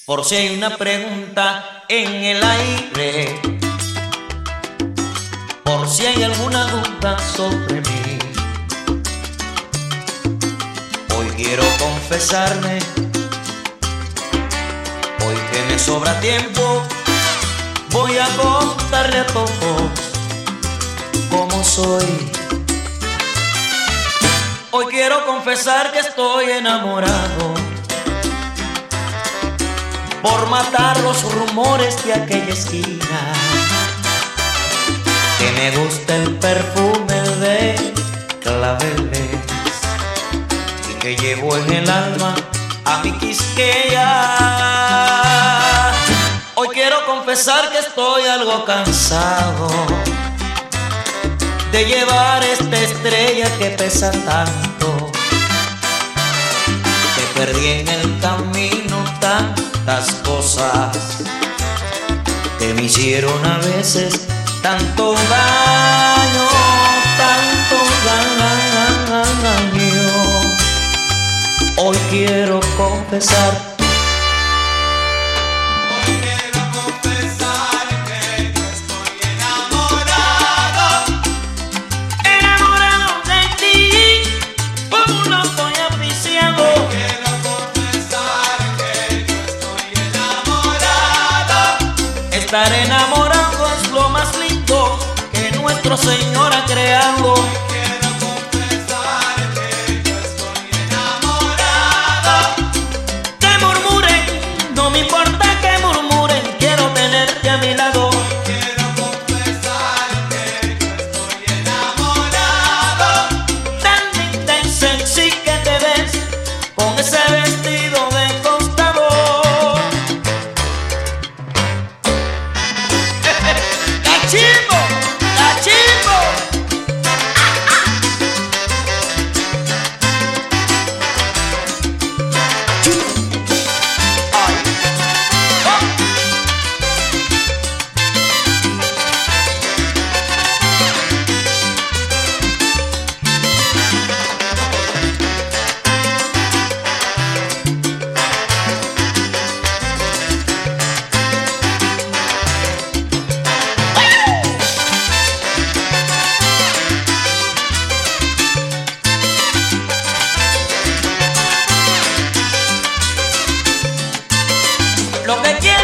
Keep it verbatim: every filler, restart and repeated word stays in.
Por si hay una pregunta en el aire, por si hay alguna duda sobre mí, hoy quiero confesarme, hoy que me sobra tiempo, voy a contarle a todos cómo soy. Hoy quiero confesar que estoy enamorado, por matar los rumores de aquella esquina, que me gusta el perfume de claveles y que llevo en el alma a mi Quisqueya. Hoy quiero confesar que estoy algo cansado de llevar esta estrella que pesa tanto, que perdí en el camino tantas cosas que me hicieron a veces tanto daño, tanto daño. Hoy quiero confesar, estar enamorado es lo más lindo que nuestro Señor ha creado. Quiero confesar que yo estoy enamorado. Que murmuren, no me importa que murmuren, quiero tenerte a mi lado. Quiero confesar que yo estoy enamorado. Tan linda y sexy que te ves con ese vestido de costado. ¡Cachimbo! ¡Cachimbo! ¡Ay! ¡Oh! Lo que quiero